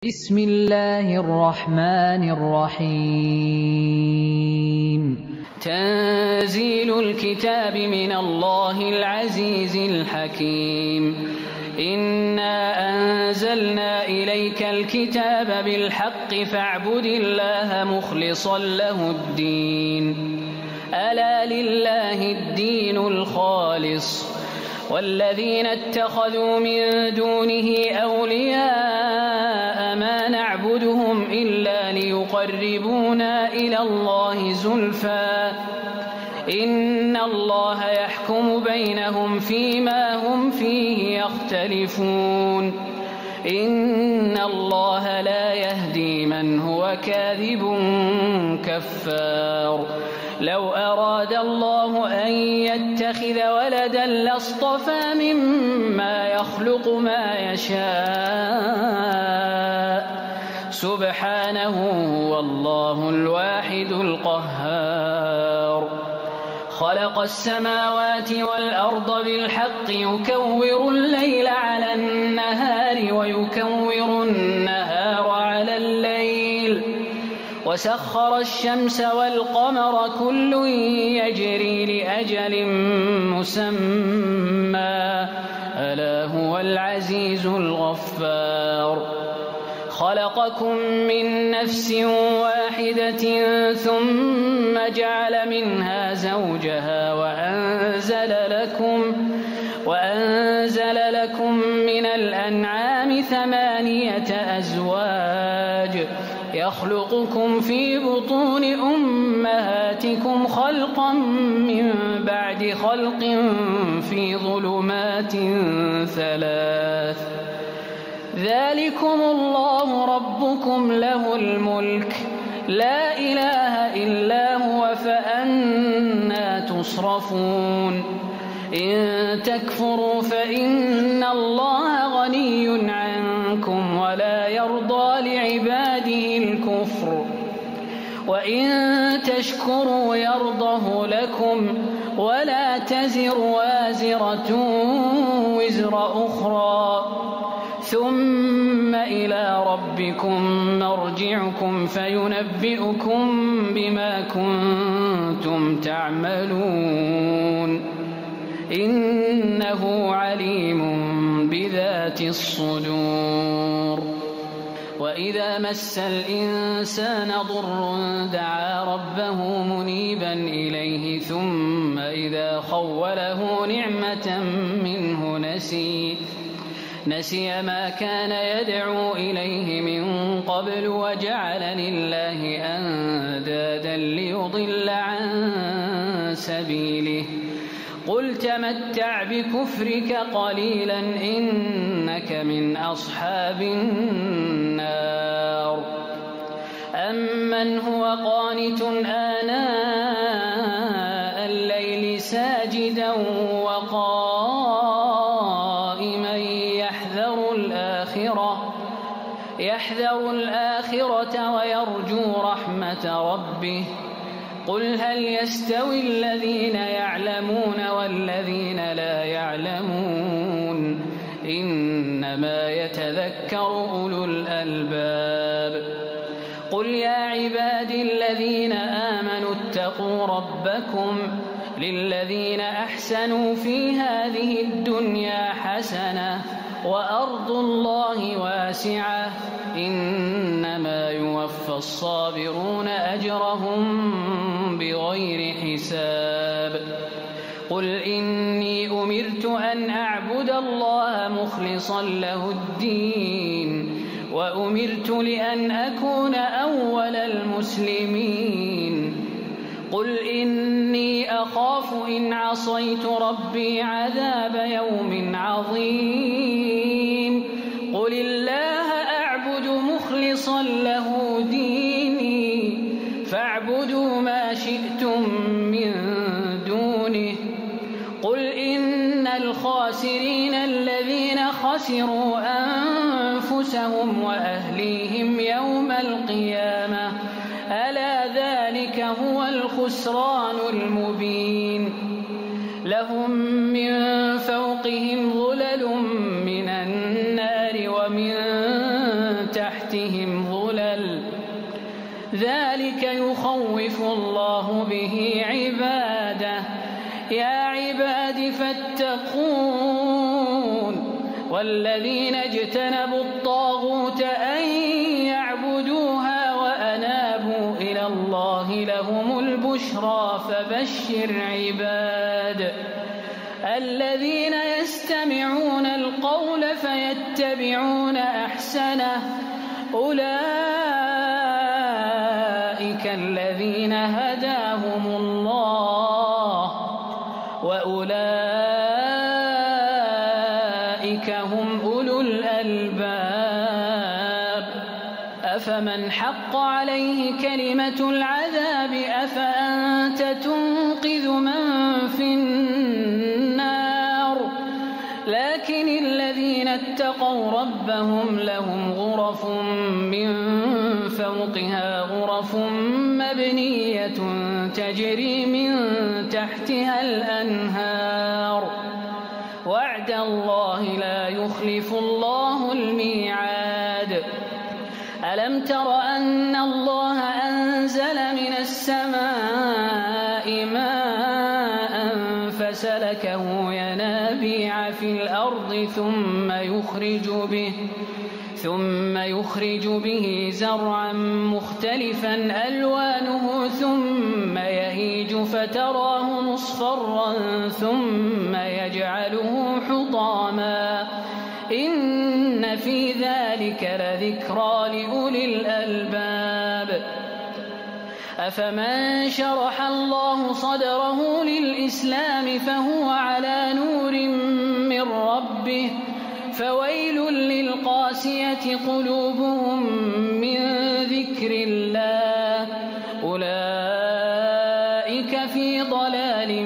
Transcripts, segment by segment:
بسم الله الرحمن الرحيم تنزيل الكتاب من الله العزيز الحكيم إنا أنزلنا إليك الكتاب بالحق فاعبد الله مخلصا له الدين ألا لله الدين الخالص والذين اتخذوا من دونه أولياء ما نعبدهم إلا ليقربونا إلى الله زلفى إن الله يحكم بينهم فيما هم فيه يختلفون إن الله لا يهدي من هو كاذب كفار لو أراد الله أن يتخذ ولدا لاصطفى مما يخلق ما يشاء سبحانه هو الله الواحد القهار خلق السماوات والأرض بالحق يكور الليل على النهار ويكور النهار على الليل وسخر الشمس والقمر كل يجري لأجل مسمى ألا هو العزيز الغفار خلقكم من نفس واحدة ثم جعل منها زوجها وأنزل لكم من الأنعام 8 أزواج يخلقكم في بطون أمهاتكم خلقا من بعد خلق في ظلمات 3 ذلكم الله ربكم له الملك لا إله إلا هو فأنى تصرفون إن تكفروا فإن الله غني عنكم ولا يرضى لعباده الكفر وإن تشكروا يرضه لكم ولا تزر وازرة وزر أخرى ثم إلى ربكم مرجعكم فينبئكم بما كنتم تعملون إنه عليم بذات الصدور وإذا مس الإنسان ضر دعا ربه منيبا إليه ثم إذا خوله نعمة منه نسي ما كان يدعو إليه من قبل وجعل لله أندادا ليضل عن سبيله قل تمتع بكفرك قليلا إنك من أصحاب النار أمن هو قانت آناء الليل ساجدا وقائما يحذر الآخرة ويرجو رحمة ربه قل هل يستوي الذين يعلمون والذين لا يعلمون إنما يتذكر أولو الألباب قل يا عبادي الذين آمنوا اتقوا ربكم للذين أحسنوا في هذه الدنيا حسنة وأرض الله واسعة إنما يوفى الصابرون أجرهم بغير حساب قل إني أمرت أن أعبد الله مخلصا له الدين وأمرت لأن أكون أول المسلمين قل إني أخاف إن عصيت ربي عذاب يوم عظيم قل الله أعبد مخلصا له ديني فاعبدوا ما شئتم من دونه قل إن الخاسرين الذين خسروا أنفسهم وأهليهم يوم القيامة ألا ذلك هو الخسران المبين لهم من فوقهم ظلل من النار ومن تحت تحتهم ظلل ذلك يخوف الله به عباده يا عباد فاتقون والذين اجتنبوا الطاغوت أن يعبدوها وأنابوا إلى الله لهم البشرى فبشر عباد الذين يستمعون القول فيتبعون أحسنه أولئك الذين هداهم الله وأولئك هم أولو الألباب أفمن حق عليه كلمة العذاب أفأنت تنقذ من في النار لكن الذين اتقوا ربهم لهم غرف من فوقها غرف مبنية تجري من تحتها الأنهار وعد الله لا يخلف الله الميعاد ألم تر أن الله أنزل من السماء ماء فسلكه ينابيع في الأرض ثم يخرج به زرعا مختلفا ألوانه ثم يهيج فتراه مصفرا ثم يجعله حطاما إن في ذلك لذكرى لأولي الألباب أفمن شرح الله صدره للإسلام فهو على نور من ربه فويل للقاسية قلوبهم من ذكر الله أولئك في ضلال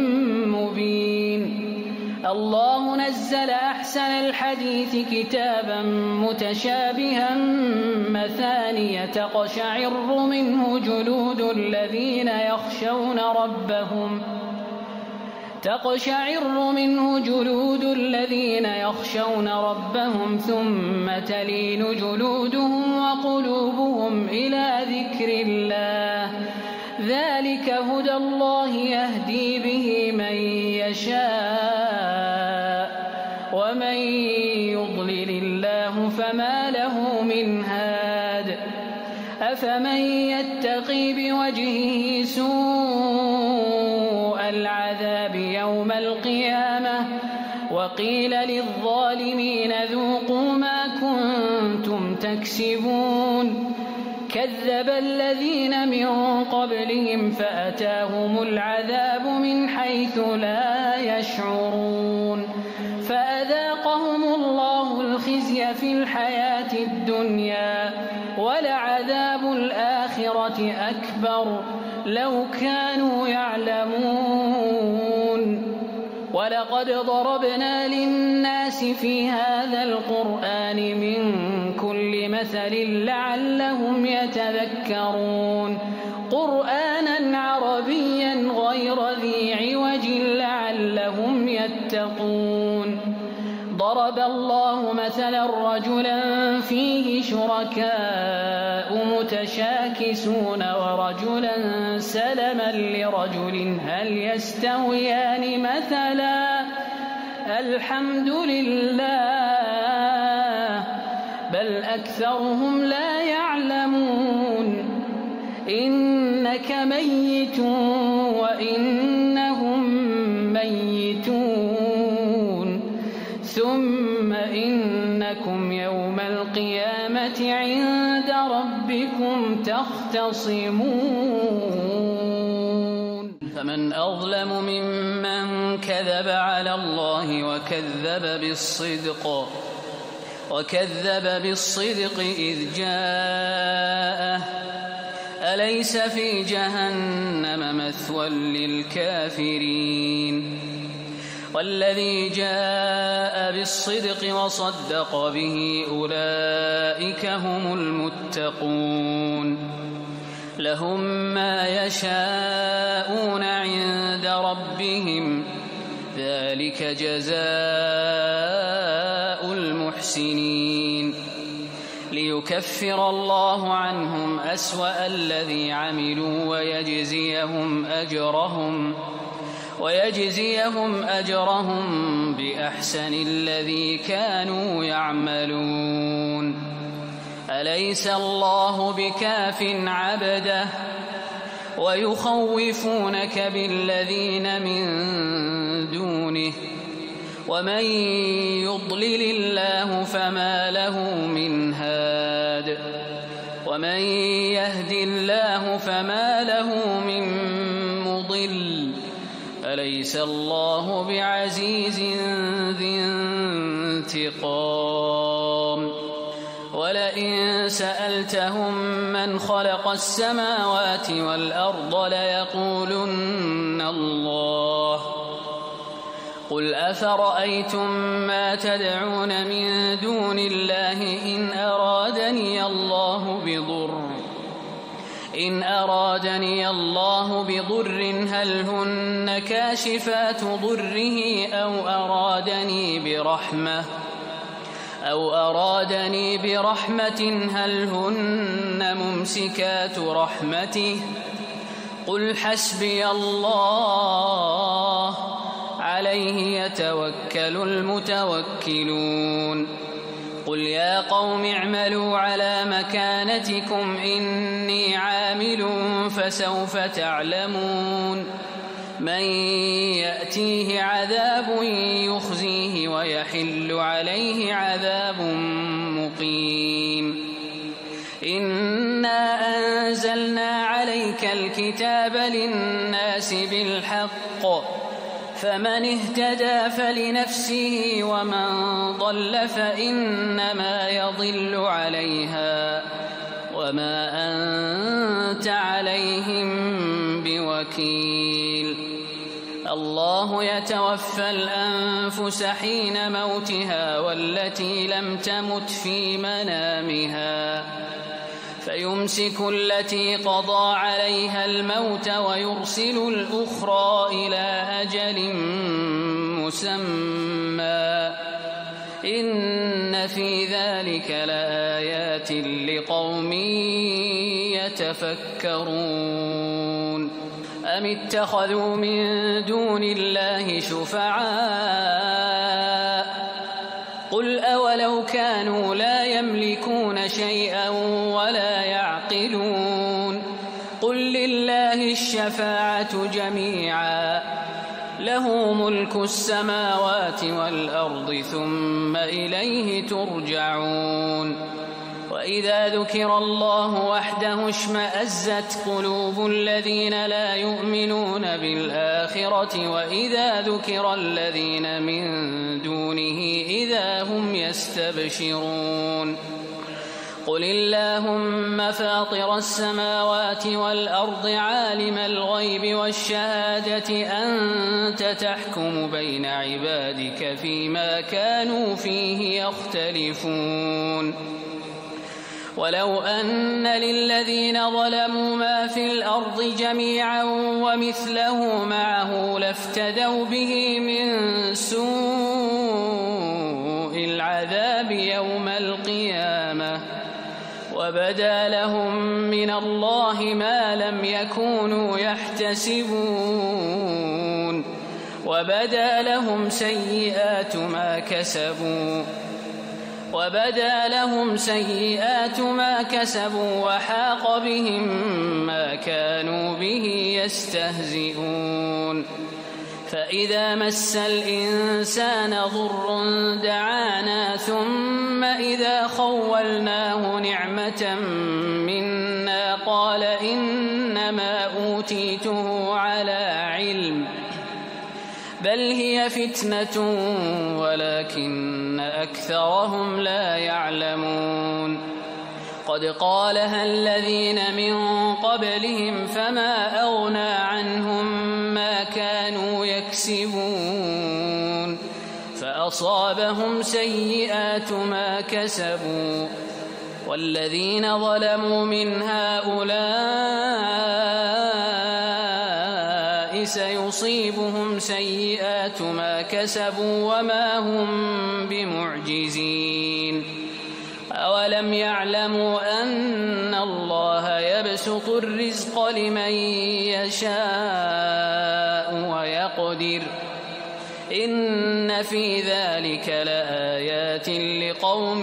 مبين الله نزل أحسن الحديث كتابا متشابها مثانية تقشعر منه جلود الذين يخشون ربهم ثم تلين جلودهم وقلوبهم إلى ذكر الله ذلك هدى الله يهدي به من يشاء ومن يضلل الله فما له من هاد أفمن يتقي بوجهه سوء العذاب يوم القيامة وقيل للظالمين ذوقوا ما كنتم تكسبون كذب الذين من قبلهم فأتاهم العذاب من حيث لا يشعرون فأذاقهم الله الخزي في الحياة الدنيا ولعذاب الآخرة أكبر لو كانوا يعلمون ولقد ضربنا للناس في هذا القرآن من كل مثل لعلهم يتذكرون قرآنا عربيا غير ذي عوج لعلهم يتقون ضرب الله مثلا رجلا فيه شركاء متشاكسون ورجلا سلما لرجل هل يستويان مثلا الحمد لله بل أكثرهم لا يعلمون إنك ميت وإنهم ميتون ثم إنكم يوم القيامة عند ربكم تختصمون فمن أظلم ممن كذب على الله وكذب بالصدق إذ جاءه أليس في جهنم مثوى للكافرين والذي جاء بالصدق وصدق به أولئك هم المتقون لهم ما يشاءون عند ربهم ذلك جزاء المحسنين ليكفر الله عنهم أسوأ الذي عملوا ويجزيهم أجرهم بأحسن الذي كانوا يعملون. أليس الله بكاف عبده ويخوفونك بالذين من دونه ومن يضلل الله فما له من هاد ومن يهد الله فما له من مضل أليس الله بعزيز ذي انتقام. ولئن سألتهم من خلق السماوات والأرض ليقولن الله قل أفرأيتم ما تدعون من دون الله إن أرادني الله بضر هل هن كاشفات ضره أو أرادني برحمة هل هن ممسكات رحمته قل حسبي الله عليه يتوكل المتوكلون. قل يا قوم اعملوا على مكانتكم إني عامل فسوف تعلمون من يأتيه عذاب يخزيه ويحل عليه عذاب مقيم. إنا أنزلنا عليك الكتاب للناس بالحق فمن اهتدى فلنفسه ومن ضل فإنما يضل عليها وما أنت عليهم بوكيل. الله يتوفى الأنفس حين موتها والتي لم تمت في منامها فيمسك التي قضى عليها الموت ويرسل الأخرى إلى أجل مسمى إن في ذلك لآيات لقوم يتفكرون. أم اتخذوا من دون الله شفعاء قل أولو كانوا لا يملكون شيئا ولا يعقلون قل لله الشفاعة جميعا له ملك السماوات والأرض ثم إليه ترجعون. وإذا ذكر الله وحده اشمأزت قلوب الذين لا يؤمنون بالآخرة وإذا ذكر الذين من دونه إذا هم يستبشرون. قل اللهم فاطر السماوات والأرض عالم الغيب والشهادة أنت تحكم بين عبادك فيما كانوا فيه يختلفون. ولو أن للذين ظلموا ما في الأرض جميعا ومثله معه لافتدوا به من سوء العذاب يوم القيامة وبدا لهم من الله ما لم يكونوا يحتسبون وبدا لهم سيئات ما كسبوا وحاق بهم ما كانوا به يستهزئون. فإذا مس الإنسان ضر دعانا ثم إذا خولناه نعمة منا قال إنما أوتيته على علم بل هي فتنة ولكن أكثرهم لا يعلمون. قد قالها الذين من قبلهم فما أغنى عنهم ما كانوا يكسبون فأصابهم سيئات ما كسبوا والذين ظلموا من هؤلاء سيصيبهم سيئات ما كسبوا وما هم بمعجزين. أولم يعلموا أن الله يبسط الرزق لمن يشاء ويقدر إن في ذلك لآيات لقوم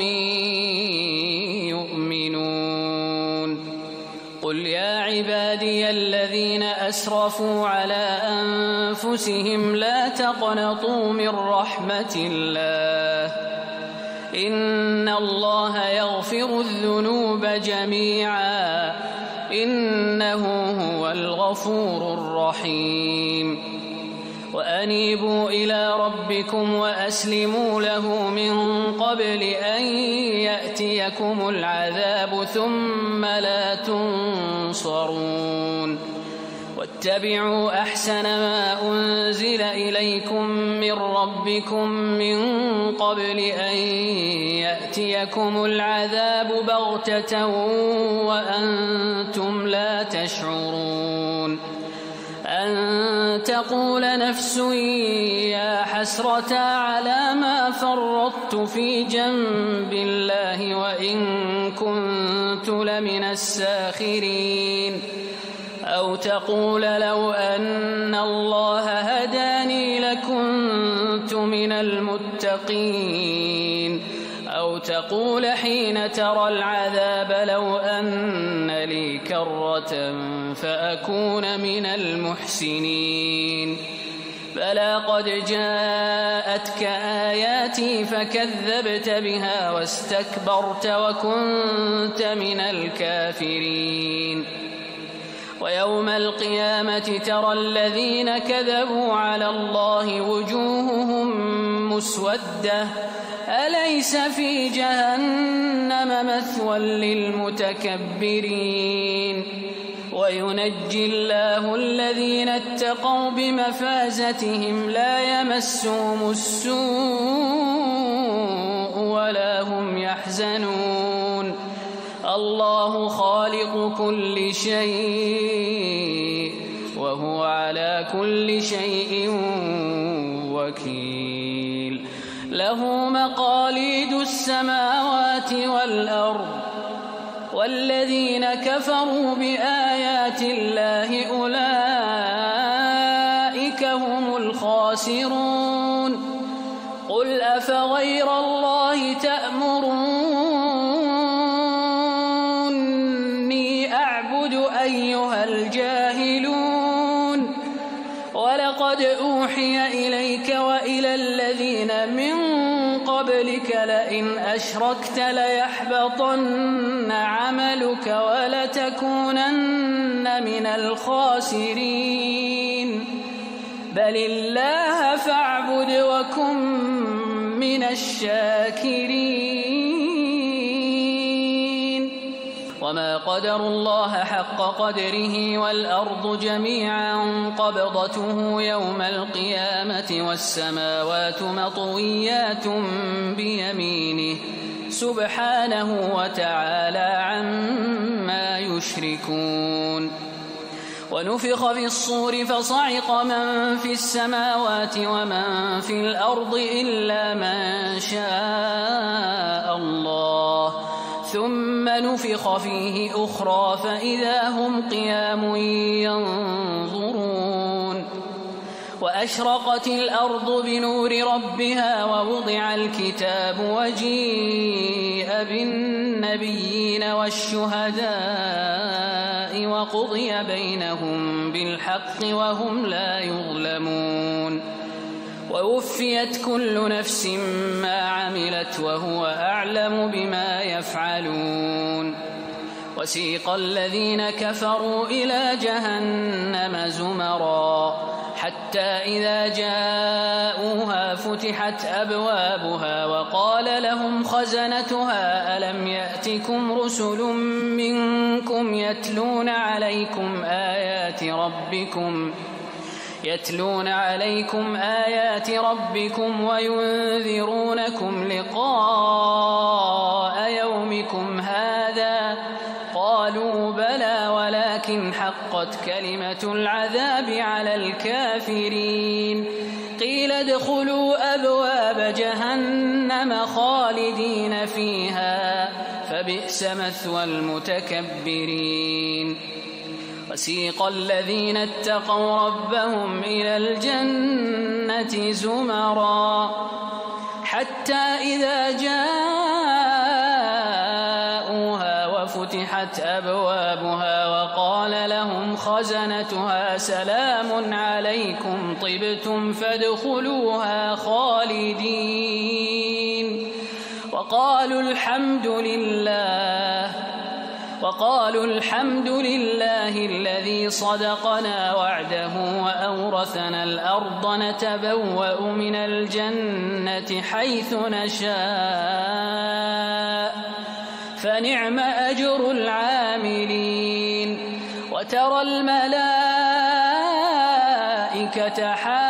يؤمنون قل يا عبادي الذين أسرفوا على أنفسهم لا تقنطوا من رحمة الله إن الله يغفر الذنوب جميعا إنه هو الغفور الرحيم وأنيبوا إلى ربكم وأسلموا له من قبل أن يأتيكم العذاب ثم لا تنصرون واتبعوا أحسن ما أنزل إليكم من ربكم من قبل أن يأتيكم العذاب بغتة وأنتم لا تشعرون أن تقول نفس يا حسرة على ما فرطت في جنب الله وإن كنت لمن الساخرين أو تقول لو أن الله هداني لكنت من المتقين أو تقول حين ترى العذاب لو أن لي كرة فأكون من المحسنين بلى قد جاءتك آياتي فكذبت بها واستكبرت وكنت من الكافرين ويوم القيامة ترى الذين كذبوا على الله وجوههم مسودة أليس في جهنم مثوى للمتكبرين وينجي الله الذين اتقوا بمفازتهم لا يمسهم السوء ولا هم يحزنون الله خالق كل شيء وهو على كل شيء وكيل له مقاليد السماوات والأرض والذين كفروا بآيات الله أولئك هم الخاسرون قل أفغير الله تأمروني أعبد أيها الجاهلون ولقد أوحي إليك وإلى الذين من قبلك لئن أشركت ليحبطن عملك ولتكونن من الخاسرين بل الله فاعبد وكن من الشاكرين وما قدروا الله حق قدره والأرض جميعا قبضته يوم القيامة والسماوات مطويات بيمينه سبحانه وتعالى عما يشركون ونفخ في الصور فصعق من في السماوات ومن في الأرض إلا من شاء الله ثم نفخ فيه أخرى فإذا هم قيام ينظرون وأشرقت الأرض بنور ربها ووضع الكتاب وجيء بالنبيين والشهداء وقضي بينهم بالحق وهم لا يظلمون ووفيت كل نفس ما عملت وهو أعلم بما يفعلون وسيق الذين كفروا إلى جهنم زمرا حتى إذا جاءوها فتحت أبوابها وقال لهم خزنتها ألم يأتكم رسل منكم يتلون عليكم آيات ربكم وينذرونكم لقاء يومكم هذا قالوا بلى ولكن حقت كلمة العذاب على الكافرين قيل ادخلوا أبواب جهنم خالدين فيها فبئس مثوى المتكبرين وسيق الذين اتقوا ربهم إلى الجنة زمرا حتى إذا جاءوها وفتحت أبوابها وقال لهم خزنتها سلام عليكم طبتم فادخلوها خالدين وقالوا الحمد لله الذي صدقنا وعده وأورثنا الأرض نتبوأ من الجنة حيث نشاء فنعم أجر العاملين وترى الملائكة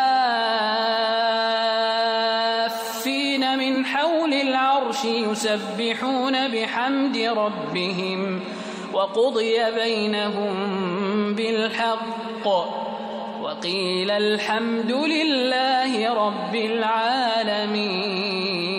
حافين من حول العرش يسبحون بحمد ربهم وقضي بينهم بالحق وقيل الحمد لله رب العالمين.